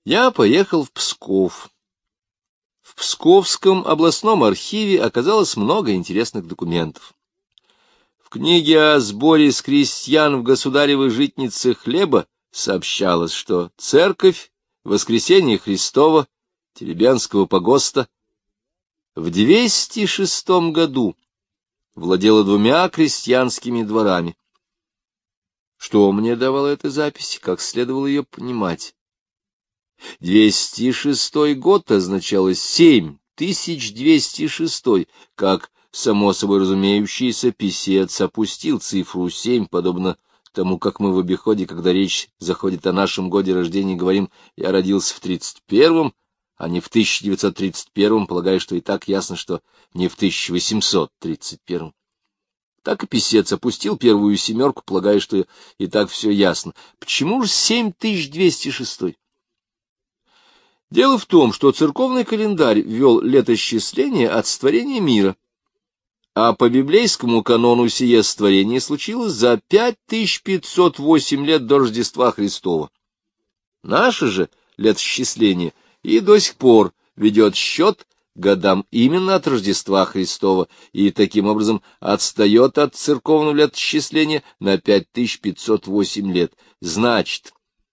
Я поехал в Псков. В Псковском областном архиве оказалось много интересных документов. В книге о сборе с крестьян в государевой житнице хлеба сообщалось, что церковь Воскресения Христова Теребянского погоста в 206 году владела 2 крестьянскими дворами. Что мне давала эта запись, как следовало ее понимать? 206 год означало 7206, как, само собой разумеющийся, писец опустил цифру 7, подобно тому, как мы в обиходе, когда речь заходит о нашем годе рождения, говорим: «Я родился в 31-м», а не в 1931-м, полагая, что и так ясно, что не в 1831-м. Так и писец опустил первую 7, полагая, что и так все ясно. Почему же 7206? Дело в том, что церковный календарь ввел летосчисление от сотворения мира, а по библейскому канону сие сотворение случилось за 5508 лет до Рождества Христова. Наше же летосчисление и до сих пор ведет счет годам именно от Рождества Христова и таким образом отстает от церковного летосчисления на 5508 лет. Значит,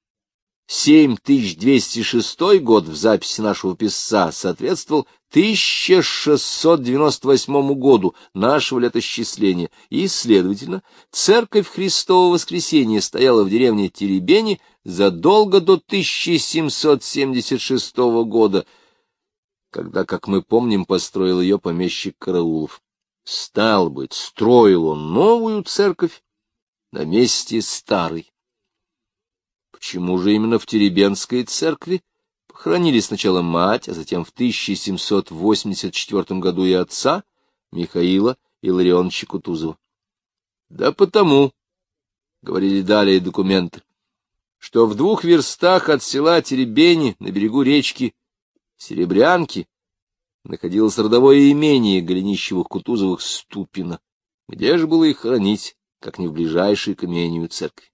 7206 год в записи нашего писца соответствовал 1698 году нашего летосчисления, и, следовательно, Церковь Христова Воскресения стояла в деревне Теребени задолго до 1776 года, когда, как мы помним, построил ее помещик Караулов. Стало быть, строил он новую церковь на месте старой. Почему же именно в Теребенской церкви похоронили сначала мать, а затем в 1784 году и отца Михаила Илларионовича Кутузова? Да потому, — говорили далее документы, — что в 2 верстах от села Теребени на берегу речки Серебрянки находилось родовое имение Голенищевых-Кутузовых Ступино. Где же было их хоронить, как не в ближайшей к имению церкви?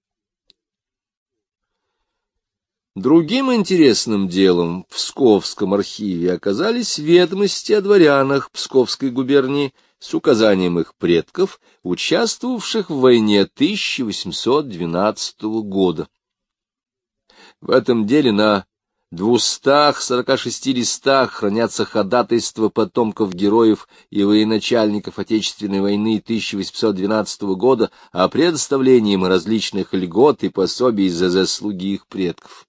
Другим интересным делом в Псковском архиве оказались ведомости о дворянах Псковской губернии с указанием их предков, участвовавших в войне 1812 года. В этом деле на 246 листах хранятся ходатайства потомков героев и военачальников Отечественной войны 1812 года о предоставлении им различных льгот и пособий за заслуги их предков.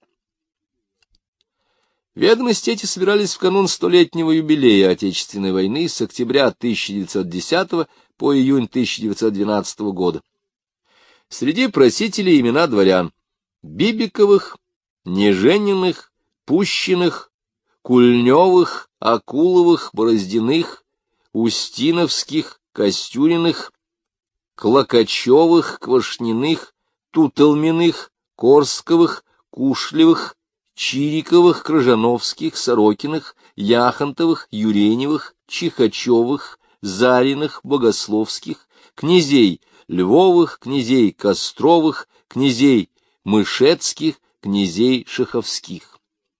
Ведомости эти собирались в канун 100-летнего юбилея Отечественной войны с октября 1910 по июнь 1912 года. Среди просителей имена дворян: Бибиковых, Нежениных, Пущиных, Кульневых, Акуловых, Бороздиных, Устиновских, Костюриных, Клокачевых, Квашниных, Тутолминых, Корсковых, Кушлевых, Чириковых, Крыжановских, Сорокиных, Яхонтовых, Юреневых, Чихачевых, Зариных, Богословских, князей Львовых, князей Костровых, князей Мышецких, князей Шаховских.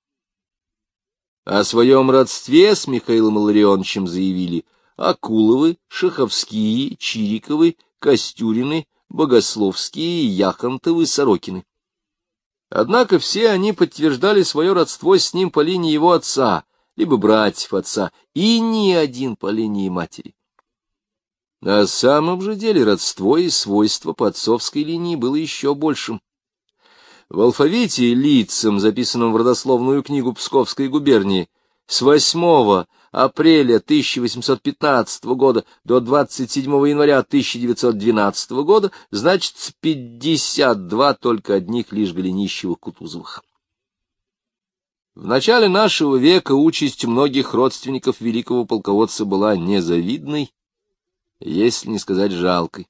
О своем родстве с Михаилом Илларионовичем заявили Акуловы, Шаховские, Чириковы, Костюрины, Богословские, Яхонтовы, Сорокины. Однако все они подтверждали свое родство с ним по линии его отца, либо братьев отца, и ни один по линии матери. На самом же деле родство и свойство по отцовской линии было еще большим. В алфавите лицам, записанном в родословную книгу Псковской губернии, с 8 апреля 1815 года до 27 января 1912 года значится 52 только одних лишь Голенищевых-Кутузовых. В начале нашего века участь многих родственников великого полководца была незавидной, если не сказать жалкой.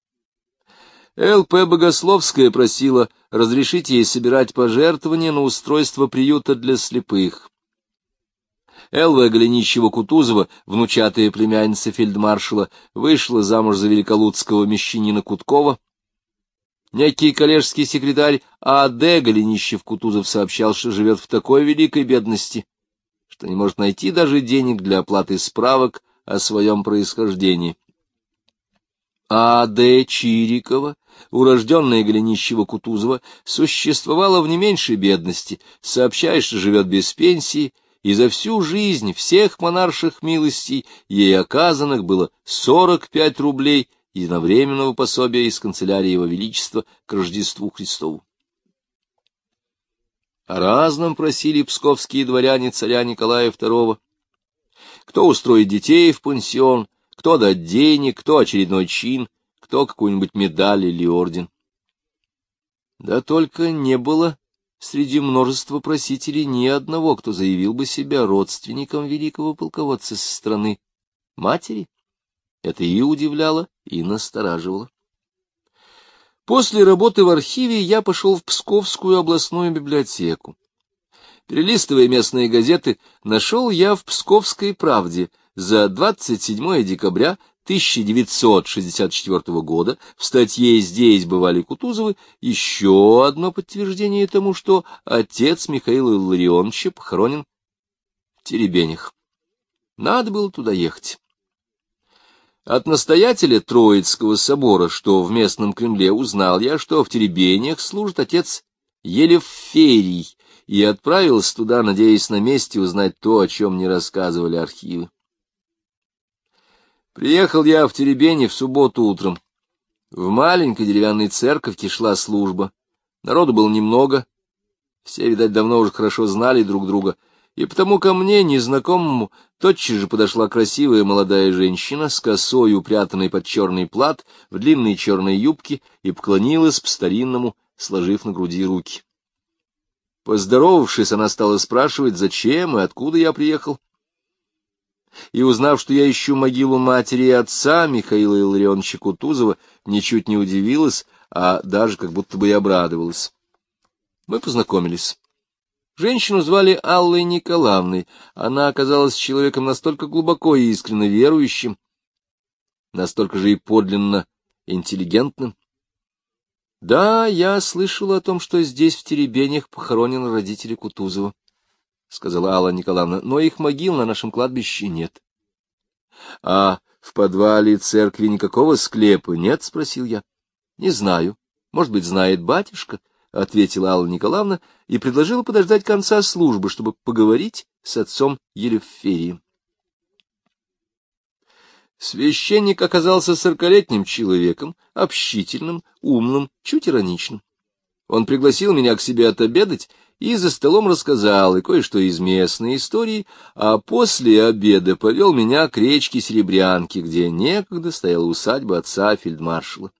Л.П. Богословская просила разрешить ей собирать пожертвования на устройство приюта для слепых. Л.В. Голенищева-Кутузова, внучатая племянница фельдмаршала, вышла замуж за великолудского мещанина Куткова. Некий коллежский секретарь А.Д. Голенищев-Кутузов сообщал, что живет в такой великой бедности, что не может найти даже денег для оплаты справок о своем происхождении. А.Д. Чирикова, урожденная Голенищева-Кутузова, существовала в не меньшей бедности, сообщая, что живет без пенсии, и за всю жизнь всех монарших милостей ей оказанных было 45 рублей единовременного пособия из канцелярии Его Величества к Рождеству Христову. О разном просили псковские дворяне царя Николая II. Кто устроить детей в пансион, кто дать денег, кто очередной чин, кто какую-нибудь медаль или орден. Да только не было среди множества просителей ни одного, кто заявил бы себя родственником великого полководца со стороны матери. Это и удивляло, и настораживало. После работы в архиве я пошел в Псковскую областную библиотеку. Перелистывая местные газеты, нашел я в «Псковской правде» за 27 декабря 1964 года в статье «Здесь бывали Кутузовы» еще одно подтверждение тому, что отец Михаила Илларионовича похоронен в Теребенях. Надо было туда ехать. От настоятеля Троицкого собора, что в местном Кремле, узнал я, что в Теребенях служит отец Елеферий, и отправился туда, надеясь на месте узнать то, о чем не рассказывали архивы. Приехал я в Теребени в субботу утром. В маленькой деревянной церковке шла служба. Народу было немного, все, видать, давно уже хорошо знали друг друга, и потому ко мне, незнакомому, тотчас же подошла красивая молодая женщина с косой, упрятанной под черный плат, в длинной черной юбке, и поклонилась по-старинному, сложив на груди руки. Поздоровавшись, она стала спрашивать, зачем и откуда я приехал. И, узнав, что я ищу могилу матери и отца Михаила Илларионовича Кутузова, ничуть не удивилась, а даже как будто бы и обрадовалась. Мы познакомились. Женщину звали Аллой Николаевной. Она оказалась человеком настолько глубоко и искренне верующим, настолько же и подлинно интеллигентным. Да, я слышала о том, что здесь, в Теребенях, похоронены родители Кутузова, — сказала Алла Николаевна, — но их могил на нашем кладбище нет. — А в подвале церкви никакого склепа нет? — спросил я. — Не знаю. Может быть, знает батюшка, — ответила Алла Николаевна и предложила подождать конца службы, чтобы поговорить с отцом Елеферием. Священник оказался 40-летним человеком, общительным, умным, чуть ироничным. Он пригласил меня к себе отобедать и за столом рассказал и кое-что из местной истории, а после обеда повел меня к речке Серебрянки, где некогда стояла усадьба отца фельдмаршала.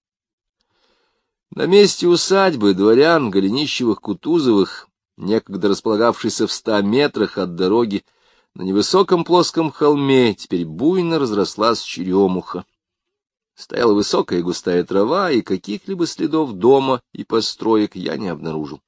На месте усадьбы дворян Голенищевых-Кутузовых, некогда располагавшейся в 100 метрах от дороги, на невысоком плоском холме теперь буйно разрослась черемуха. Стояла высокая густая трава, и каких-либо следов дома и построек я не обнаружил.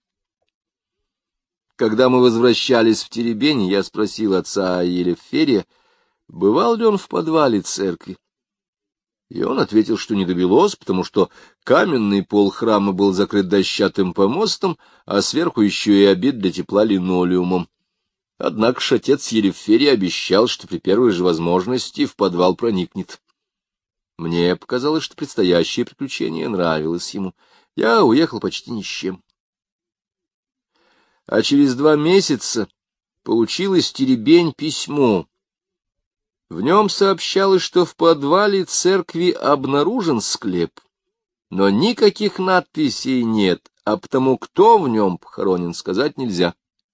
Когда мы возвращались в Теребень, я спросил отца Елеферия, бывал ли он в подвале церкви. И он ответил, что не довелось, потому что каменный пол храма был закрыт дощатым помостом, а сверху еще и обит для тепла линолеумом. Однако ж отец Елеферий обещал, что при первой же возможности в подвал проникнет. Мне показалось, что предстоящее приключение нравилось ему. Я уехал почти ни с чем. А через 2 месяца получил из Теребень письмо. В нем сообщалось, что в подвале церкви обнаружен склеп, но никаких надписей нет, а потому кто в нем похоронен, сказать нельзя.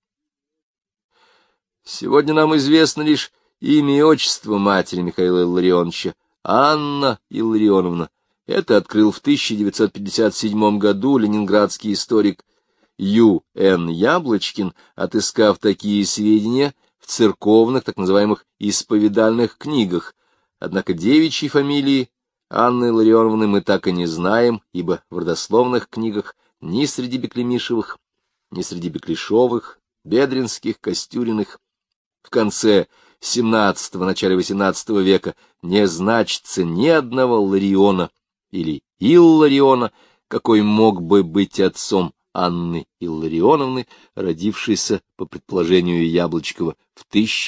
Сегодня нам известно лишь имя и отчество матери Михаила Илларионовича, Анна Илларионовна. Это открыл в 1957 году ленинградский историк Ю.Н. Яблочкин, отыскав такие сведения в церковных, так называемых, исповедальных книгах. Однако девичьей фамилии Анны Илларионовны мы так и не знаем, ибо в родословных книгах ни среди Беклемишевых, ни среди Беклишовых, Бедринских, Костюриных в конце XVII – начале XVIII века не значится ни одного Лариона или Иллариона, какой мог бы быть отцом Анны Илларионовны, родившейся, по предположению Яблочкова, в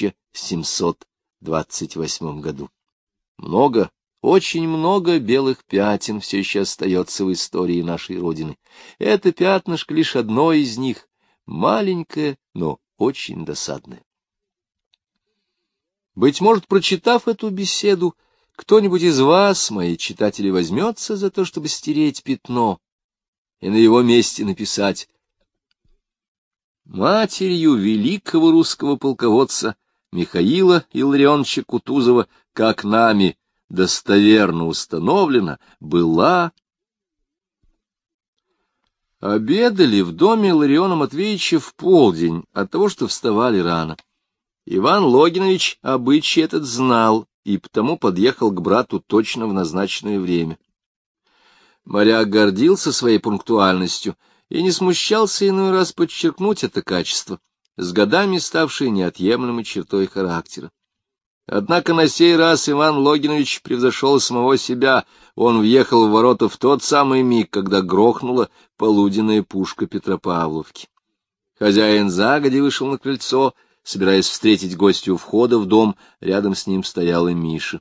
1728 году. Много, очень много белых пятен все еще остается в истории нашей Родины. Это пятнышко лишь одно из них, маленькое, но очень досадное. Быть может, прочитав эту беседу, кто-нибудь из вас, мои читатели, возьмется за то, чтобы стереть пятно и на его месте написать: матерью великого русского полководца Михаила Илларионовича Кутузова, как нами достоверно установлено, была... Обедали в доме Иллариона Матвеевича в полдень от того, что вставали рано. Иван Логинович обычай этот знал и потому подъехал к брату точно в назначенное время. Моряк гордился своей пунктуальностью и не смущался иной раз подчеркнуть это качество, с годами ставшее неотъемлемой чертой характера. Однако на сей раз Иван Логинович превзошел самого себя. Он въехал в ворота в тот самый миг, когда грохнула полуденная пушка Петропавловки. Хозяин загодя вышел на крыльцо, собираясь встретить гостя у входа в дом. Рядом с ним стоял и Миша.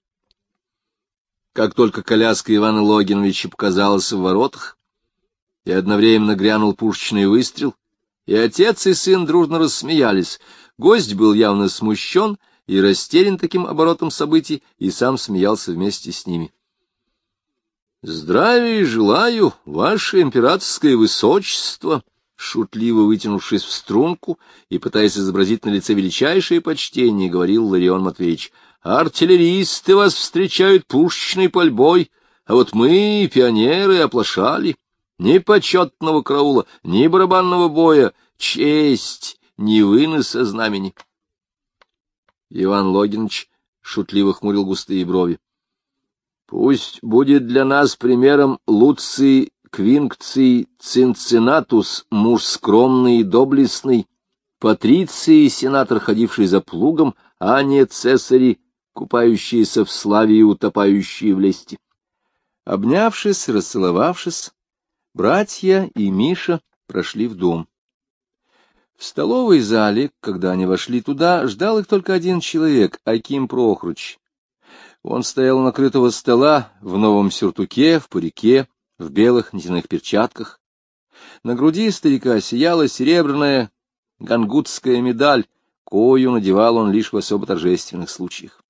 Как только коляска Ивана Логиновича показалась в воротах, и одновременно грянул пушечный выстрел, и отец и сын дружно рассмеялись. Гость был явно смущен и растерян таким оборотом событий, и сам смеялся вместе с ними. — Здравия желаю, ваше императорское высочество! — шутливо вытянувшись в струнку и пытаясь изобразить на лице величайшее почтение, говорил Илларион Матвеевич. — Артиллеристы вас встречают пушечной пальбой, а вот мы, пионеры, оплошали. Ни почетного караула, ни барабанного боя, честь, ни выноса знамени. Иван Логинович шутливо хмурил густые брови. — Пусть будет для нас примером Луций Квинкций Цинциннатус, муж скромный и доблестный, Патриций, сенатор, ходивший за плугом, а не цесари, купающиеся в славе и утопающие в лести. Обнявшись, расцеловавшись, братья и Миша прошли в дом. В столовой зале, когда они вошли туда, ждал их только один человек — Аким Прохорович. Он стоял у накрытого стола в новом сюртуке, в парике, в белых нитяных перчатках. На груди старика сияла серебряная гангутская медаль, кою надевал он лишь в особо торжественных случаях.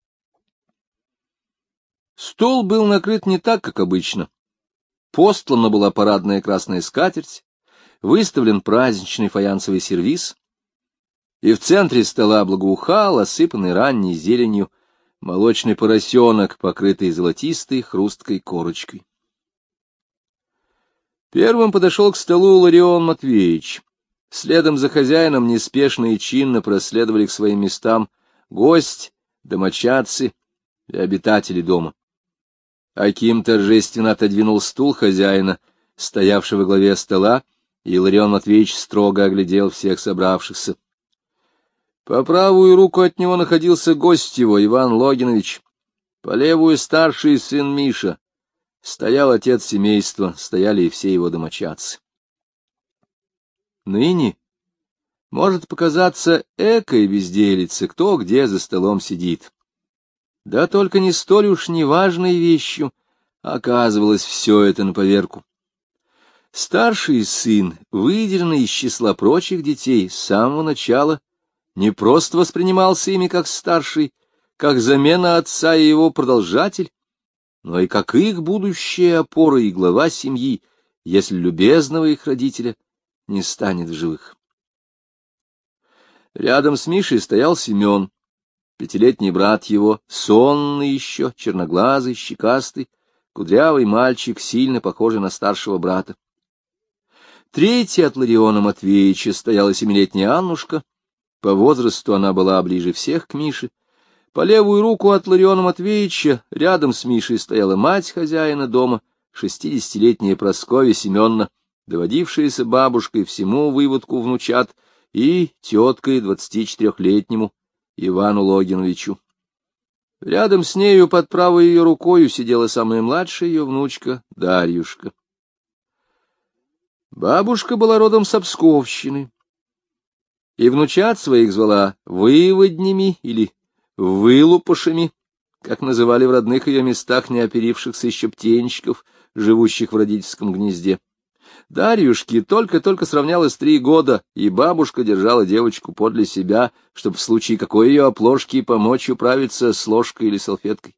Стол был накрыт не так, как обычно. Постлана была парадная красная скатерть, выставлен праздничный фаянсовый сервиз, и в центре стола благоухал, осыпанный ранней зеленью, молочный поросенок, покрытый золотистой хрусткой корочкой. Первым подошел к столу Илларион Матвеевич. Следом за хозяином неспешно и чинно проследовали к своим местам гость, домочадцы и обитатели дома. Аким торжественно отодвинул стул хозяина, стоявшего во главе стола, и Илларион Матвеевич строго оглядел всех собравшихся. По правую руку от него находился гость его, Иван Логинович, по левую — старший сын Миша. Стоял отец семейства, стояли и все его домочадцы. Ныне может показаться экой безделице, кто где за столом сидит. Да только не столь уж неважной вещью оказывалось все это на поверку. Старший сын, выделенный из числа прочих детей, с самого начала не просто воспринимался ими как старший, как замена отца и его продолжатель, но и как их будущая опора и глава семьи, если любезного их родителя не станет в живых. Рядом с Мишей стоял Семен, пятилетний брат его, сонный еще, черноглазый, щекастый, кудрявый мальчик, сильно похожий на старшего брата. Третья от Иллариона Матвеевича стояла семилетняя Аннушка, по возрасту она была ближе всех к Мише. По левую руку от Иллариона Матвеевича рядом с Мишей стояла мать хозяина дома, 60-летняя Прасковья Семеновна, доводившаяся бабушкой всему выводку внучат, и теткой 24-летнему Ивану Логиновичу. Рядом с нею под правой ее рукою сидела самая младшая ее внучка Дарьюшка. Бабушка была родом с Псковщины, и внучат своих звала выводнями или вылупышами, как называли в родных ее местах неоперившихся еще птенчиков, живущих в родительском гнезде. Дарьюшке только-только сравнялось 3 года, и бабушка держала девочку подле себя, чтобы в случае какой ее оплошки помочь управиться с ложкой или салфеткой.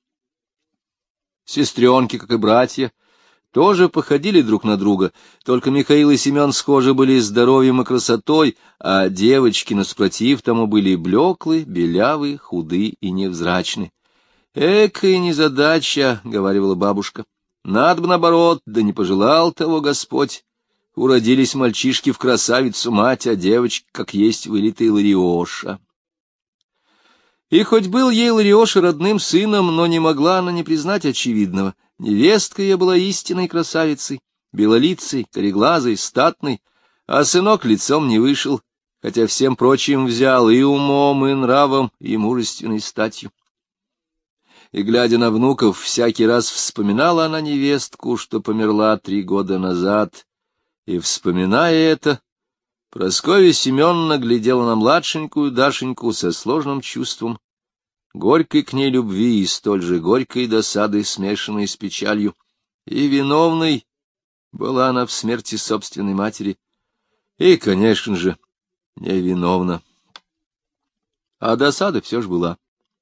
Сестренки, как и братья, тоже походили друг на друга, только Михаил и Семен схожи были здоровьем и красотой, а девочки, наспротив тому, были блеклы, белявы, худы и невзрачны. «Экая незадача», — говорила бабушка, — «надо бы наоборот, да не пожелал того Господь. Уродились мальчишки в красавицу мать, а девочки, как есть, вылитый Лариоша». И хоть был ей Лариоша родным сыном, но не могла она не признать очевидного. Невестка ее была истинной красавицей, белолицей, кореглазой, статной, а сынок лицом не вышел, хотя всем прочим взял и умом, и нравом, и мужественной статью. И, глядя на внуков, всякий раз вспоминала она невестку, что померла 3 года назад, и, вспоминая это, Прасковья Семеновна глядела на младшенькую Дашеньку со сложным чувством горькой к ней любви и столь же горькой досады, смешанной с печалью, и виновной была она в смерти собственной матери, и, конечно же, невиновна. А досада все ж была.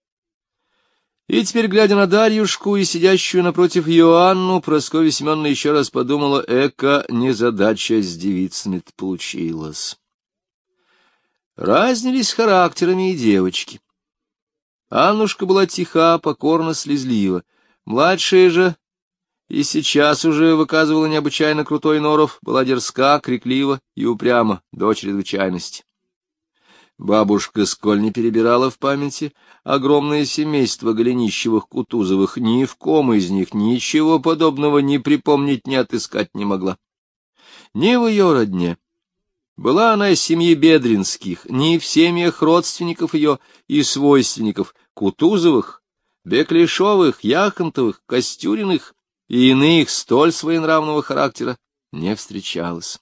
И теперь, глядя на Дарьюшку и сидящую напротив Иоанну, Прасковья Семеновна еще раз подумала, эка незадача с девицами-то получилась. Разнились характерами и девочки. Аннушка была тиха, покорно, слезлива. Младшая же и сейчас уже выказывала необычайно крутой норов, была дерзка, криклива и упряма до чрезвычайности. Бабушка, сколь не перебирала в памяти огромное семейство Голенищевых-Кутузовых, ни в ком из них ничего подобного ни припомнить, ни отыскать не могла. Ни в ее родне была она из семьи Бедринских, ни в семьях родственников ее и свойственников Кутузовых, Беклешовых, Яхонтовых, Костюриных и иных столь своенравного характера не встречалось.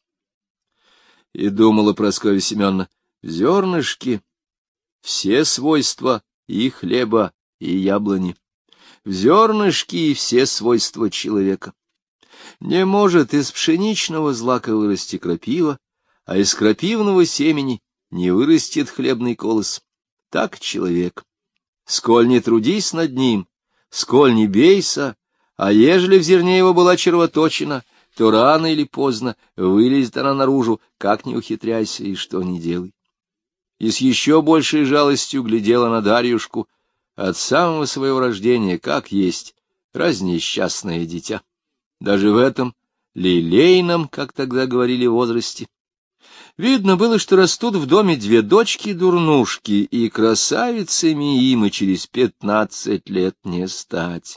И думала Прасковья Семеновна, в зернышке все свойства и хлеба, и яблони, в зернышке и все свойства человека. Не может из пшеничного злака вырасти крапива, а из крапивного семени не вырастет хлебный колос. Так человек. Сколь не трудись над ним, сколь не бейся, а ежели в зерне его была червоточина, то рано или поздно вылезет она наружу, как не ухитряйся и что ни делай. И с еще большей жалостью глядела на Дарьюшку от самого своего рождения, как есть, разнесчастное дитя. Даже в этом лилейном, как тогда говорили, возрасте. Видно было, что растут в доме 2 дочки-дурнушки, и красавицами им и через 15 лет не стать.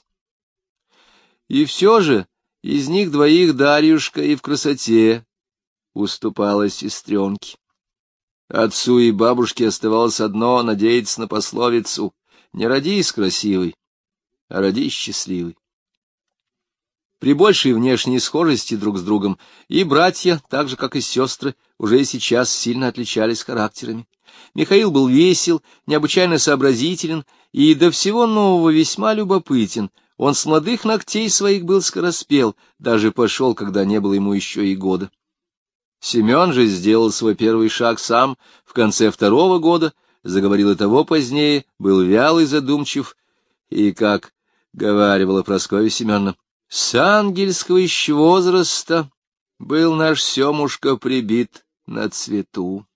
И все же из них 2 Дарьюшка и в красоте уступала сестренке. Отцу и бабушке оставалось одно — надеяться на пословицу: не родись красивой, а родись счастливой. При большей внешней схожести друг с другом и братья, так же, как и сестры, уже и сейчас сильно отличались характерами. Михаил был весел, необычайно сообразителен и до всего нового весьма любопытен. Он с молодых ногтей своих был скороспел, даже пошел, когда не было ему еще и года. Семен же сделал свой первый шаг сам в конце 2-го года, заговорил и того позднее, был вялый, задумчив, и, как говаривала Прасковья Семеновна, с ангельского еще возраста был наш Семушка прибит на цвету.